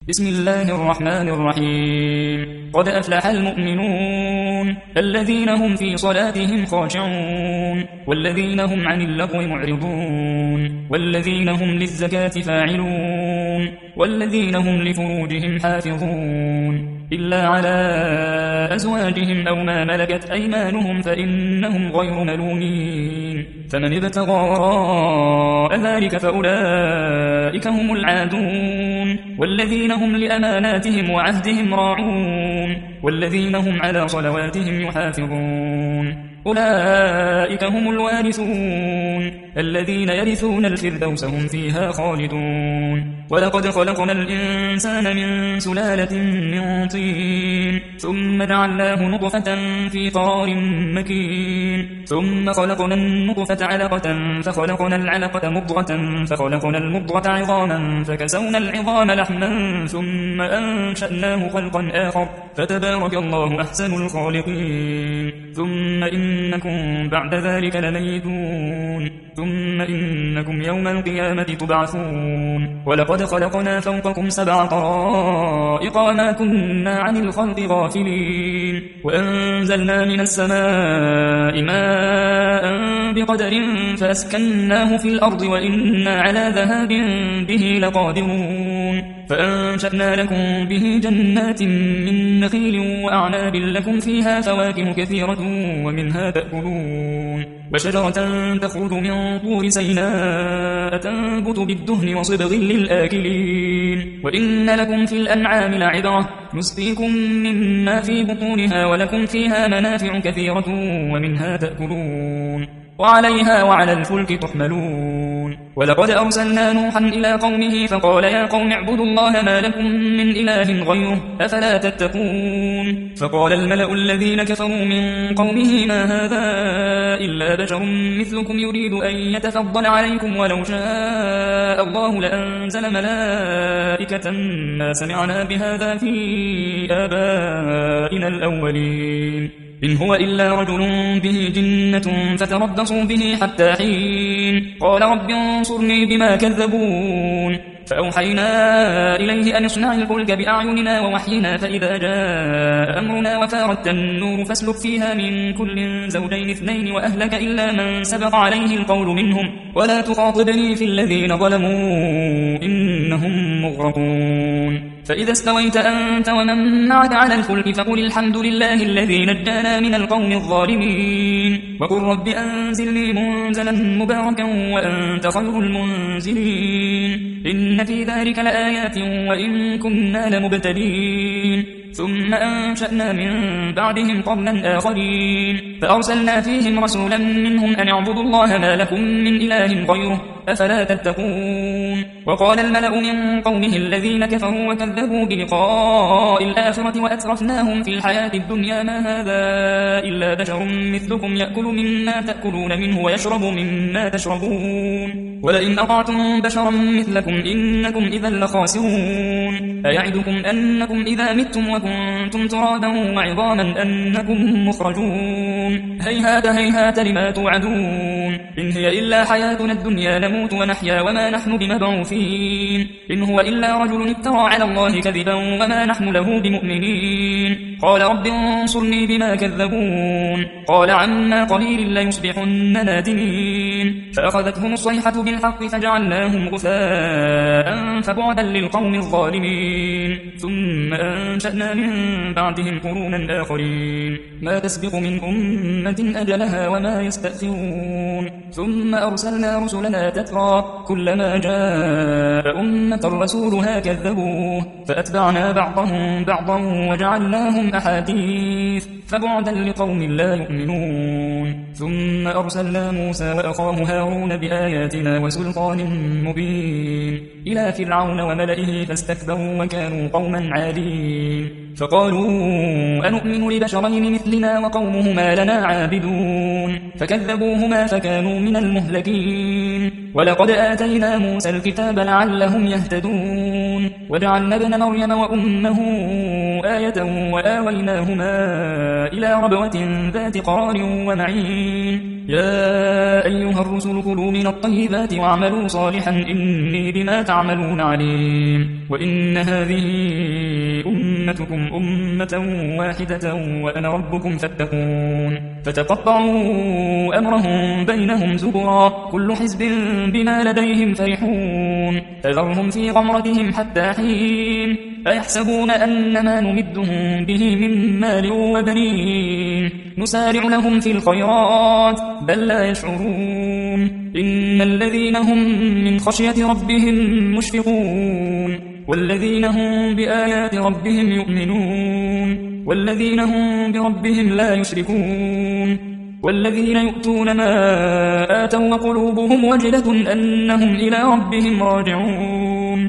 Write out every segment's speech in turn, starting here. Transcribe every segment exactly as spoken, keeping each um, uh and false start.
بسم الله الرحمن الرحيم. قد أفلح المؤمنون الذين هم في صلاتهم خاشعون والذين هم عن اللغو معرضون والذين هم للزكاة فاعلون والذين هم لفروجهم حافظون إلا على أزواجهم أو ما ملكت أيمانهم فإنهم غير ملومين. فمن ابتغى وراء ذلك فأولئك هم العادون والذين هم لأماناتهم وعهدهم راعون والذين هم على صلواتهم يحافظون أولئك هم الوارثون الذين يرثون الفردوس هم فيها خالدون. ولقد خلقنا الإنسان من سلالة من طين ثم جعلناه نطفة في قرار مكين ثم خلقنا النطفة علقة فخلقنا العلقة مضغة فخلقنا المضغة عظاما فكسونا العظام لحما ثم أنشأناه خلقا آخر فتبارك الله أحسن الخالقين. ثم إنكم بعد ذلك لميتون ثم إنكم يوم القيامة تبعثون. ولقد خلقنا فوقكم سبع طرائق وما كنا عن الخلق غافلين وأنزلنا من السماء ماء بقدر فأسكناه في الأرض وإنا على ذهاب به لقادرون. فأنشأنا لكم به جنات من نخيل وأعناب لكم فيها فواكه كثيرة ومنها تأكلون وشجرة تخرج من طور سيناء تنبت بالدهن وصبغ للآكلين. وإن لكم في الأنعام لعبرة نسقيكم مما في بطونها ولكم فيها منافع كثيرة ومنها تأكلون وعليها وعلى الفلك تحملون. ولقد أرسلنا نوحا إلى قومه فقال يا قوم اعبدوا الله ما لكم من إله غيره أفلا تتقون. فقال الملأ الذين كفروا من قومه ما هذا إلا بشر مثلكم يريد أن يتفضل عليكم ولو شاء الله لأنزل ملائكة ما سمعنا بهذا في آبائنا الأولين إن هو إلا رجل به جنة فتربصوا به حتى حين. قال رب انصرني بما كذبون. فأوحينا إليه أن اصنع الفلك بأعيننا ووحينا فإذا جاء أمرنا وفارت النور فاسلك فيها من كل زوجين اثنين وأهلك إلا من سبق عليه القول منهم ولا تخاطبني في الذين ظلموا إنهم مغرقون. فإذا استويت أنت ومن معك على الفلك فقل الحمد لله الذي نجانا من القوم الظالمين وقل رب أنزلني منزلا مباركا وأنت خير المنزلين. إن في ذلك لآيات وإن كنا لمبتلين. ثم أنشأنا من بعدهم قرنا آخرين فأرسلنا فيهم رسولا منهم أن اعبدوا الله ما لكم من إله غيره أفلا تتقون. وقال الملأ من قومه الذين كفروا وكذبوا بلقاء الآخرة وأترفناهم في الحياة الدنيا ما هذا إلا بشر مثلكم يأكل مما تأكلون منه ويشرب مما تشربون ولئن أطعتم بشرا مثلكم إنكم إذا لخاسرون. أيعدكم أنكم إذا متم وكنتم ترابا وعظاما أنكم مخرجون هيهات هيهات لما توعدون. إن هي إلا حياتنا الدنيا نموت ونحيا وما نحن بمبعوثين. إن هو إلا رجل افترى على الله كذبا وما نحن له بمؤمنين. قال رب انصرني بما كذبون. قال عما قليل ليصبحن نادمين. فأخذتهم الصيحة بالحق فجعلناهم غثاء فبعدا للقوم الظالمين. ثم أنشأنا من بعدهم قرونا آخرين ما تسبق من أمة أجلها وما يستأخرون. ثم أرسلنا رسلنا تترى كلما جاء أمة رسولها كذبوه فأتبعنا بعضهم بعضا وجعلناهم أحاديث فبعدا لقوم لا يؤمنون. ثم أرسلنا موسى وأخاه هارون بآياتنا وسلطان مبين إلى فرعون وملئه فاستكبروا وكانوا قوما عالين. فقالوا أنؤمن لبشرين مثلنا وقومهما لنا عابدون فكذبوهما فكانوا من المهلكين. ولقد آتينا موسى الكتاب لعلهم يهتدون وجعلنا ابن مريم وأمه آية وآويناهما إلى ربوة ذات قرار ومعين. يا أيها الرسل كلوا من الطيبات واعملوا صالحا إني بما تعملون عليم وإن هذه أمتكم أمة واحدة وأنا ربكم فاتقون فتقطعوا أمرهم بينهم زبرا كل حزب بما لديهم فرحون فذرهم في غمرتهم حتى حين أيحسبون أن ما نمدهم به من مال وبنين نسارع لهم في الخيرات بل لا يشعرون إن الذين هم من خشية ربهم مشفقون والذين هم بآيات ربهم يؤمنون والذين هم بربهم لا يشركون والذين يؤتون ما آتوا وقلوبهم وجلة أنهم إلى ربهم راجعون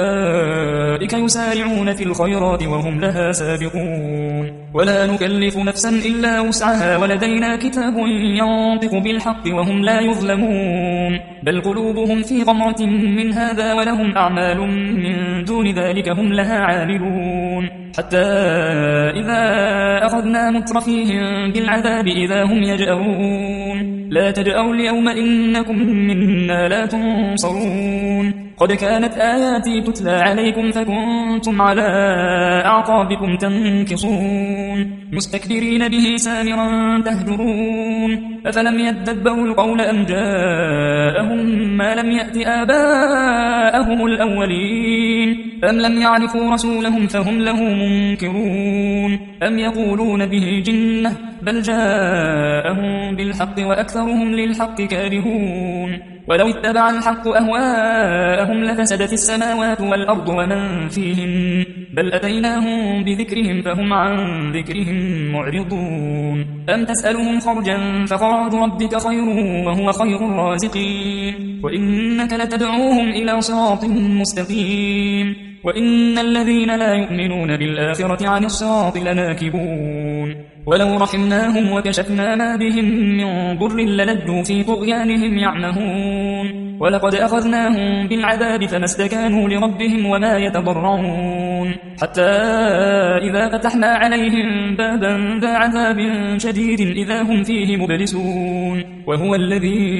أولئك يسارعون في الخيرات وهم لها سابقون ولا نكلف نفسا إلا وسعها ولدينا كتاب ينطق بالحق وهم لا يظلمون بل قلوبهم في غمرة من هذا ولهم أعمال من دون ذلك هم لها عاملون حتى إذا أخذنا مترفيهم بالعذاب إذا هم يجأرون لا تجأروا اليوم إنكم منا لا تنصرون قد كانت آياتي تتلى عليكم فكنتم على أعقابكم تنكصون مستكبرين به سامرا تهجرون أفلم يدبروا القول أم جاءهم ما لم يأت آباءهم الأولين أم لم يعرفوا رسولهم فهم له منكرون أم يقولون به جنة بل جاءهم بالحق وأكثرهم للحق كارهون ولو اتبع الحق أهواءهم لفسدت السماوات والأرض ومن فيهن بل أتيناهم بذكرهم فهم عن ذكرهم معرضون أم تسألهم خرجا فخراج ربك خير وهو خير الرازقين وإنك لتدعوهم إلى صراط مستقيم وإن الذين لا يؤمنون بالآخرة عن الصراط لناكبون ولو رحمناهم وكشفنا ما بهم من ضر للجوا في طغيانهم يعمهون ولقد أخذناهم بالعذاب فما استكانوا لربهم وما يتضرعون حتى إذا فتحنا عليهم بابا ذا عذاب شديد إذا هم فيه مبلسون وهو الذي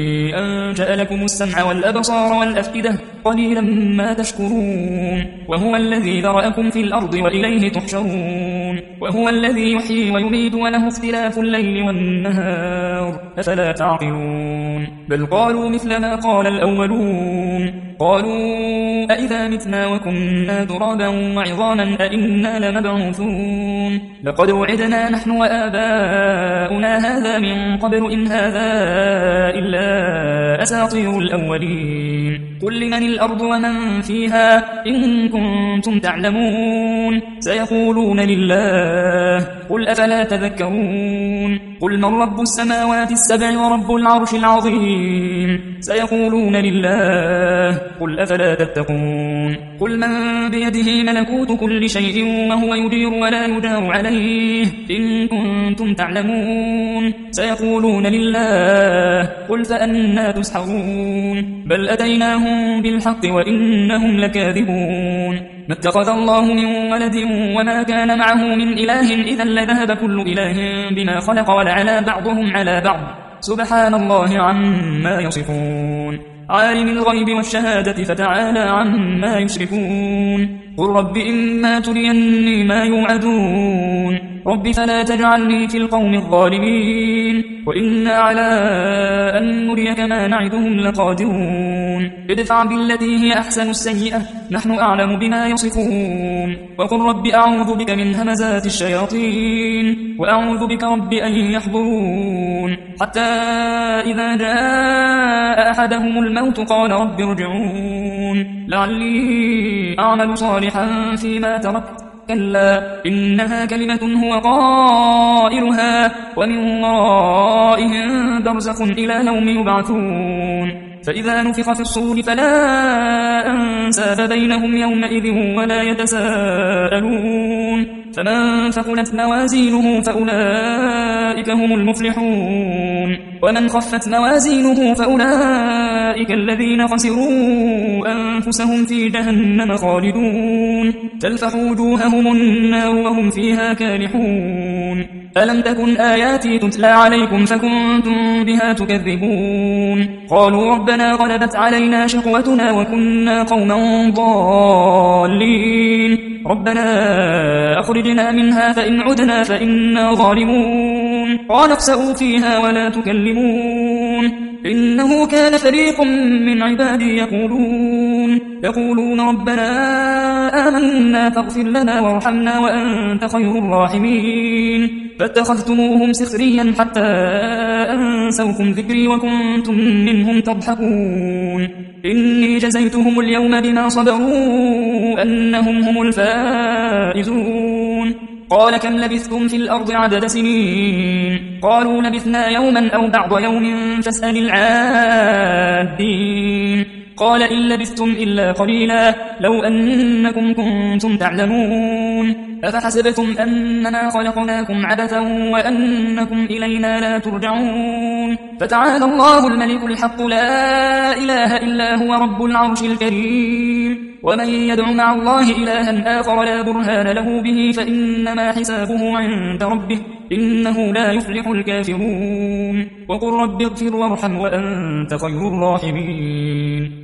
أنشأ لكم السمع والأبصار والأفئدة قليلا ما تشكرون وهو الذي ذرأكم في الأرض وإليه تحشرون وهو الذي يحيي ويميت وله اختلاف الليل والنهار أفلا تعقلون بل قالوا مثل ما قال الأولون قالوا أئذا متنا وكنا ترابا وعظاما أئنا لمبعوثون لقد وعدنا نحن وآباؤنا هذا من قبل إن هذا إلا أساطير الأولين قل لمن الأرض ومن فيها إن كنتم تعلمون سيقولون لله قل أفلا تذكرون قل من رب السماوات السبع ورب العرش العظيم سيقولون لله قل أفلا تتقون قل من بيده ملكوت كل شيء وهو يجير ولا يجار عليه إن كنتم تعلمون سيقولون لله قل فأنا تسحرون بل أتيناهم بالحق وإنهم لكاذبون ما اتخذ الله من ولد وما كان معه من إله إذا لذهب كل إله بما خلق ولعلى بعضهم على بعض سبحان الله عما يصفون عالم الغيب والشهادة فتعالى عما يشركون قل رب إما تريني ما يوعدون رب فلا تجعلني في القوم الظالمين وإنا على أن نريك ما نعدهم لقادرون ادفع بالتي هي أحسن السيئة نحن أعلم بما يصفون وقل رب أعوذ بك من همزات الشياطين وأعوذ بك رب أن يحضرون حتى إذا جاء أحدهم الموت قال رب ارجعون لعلي أعمل صالحا فيما تركت كلا إنها كلمة هو قائلها ومن ورائهم برزخ إلى يوم يبعثون فإذا نفخ في الصور فلا أنساب بينهم يومئذ ولا يتساءلون فمن ثقلت موازينه فأولئك هم المفلحون ومن خفت موازينه فأولئك الذين خسروا أنفسهم في جهنم خالدون تلفح وجوههم النار وهم فيها كالحون ألم تكن آياتي تتلى عليكم فكنتم بها تكذبون قالوا ربنا غلبت علينا شقوتنا وكنا قوما ضالين ربنا أخرجنا منها فإن عدنا فإنا ظالمون قال اخسئوا فيها ولا تكلمون إنه كان فريق من عبادي يقولون يقولون ربنا آمنا فاغفر لنا وارحمنا وأنت خير الراحمين فاتخذتموهم سخريا حتى أنسوكم ذكري وكنتم منهم تضحكون إني جزيتهم اليوم بما صبروا أنهم هم الفائزون قال كم لبثتم في الأرض عدد سنين قالوا لبثنا يوما أو بعض يوم فاسأل العادين قال إن لبثتم إلا قليلا لو أنكم كنتم تعلمون أفحسبتم أننا خلقناكم عبثا وأنكم إلينا لا ترجعون فتعالى الله الملك الحق لا إله إلا هو رب العرش الكريم ومن يدع مع الله إلها آخر لا برهان له به فإنما حسابه عند ربه إنه لا يفلح الكافرون وقل رب اغفر وارحم وأنت خير الراحمين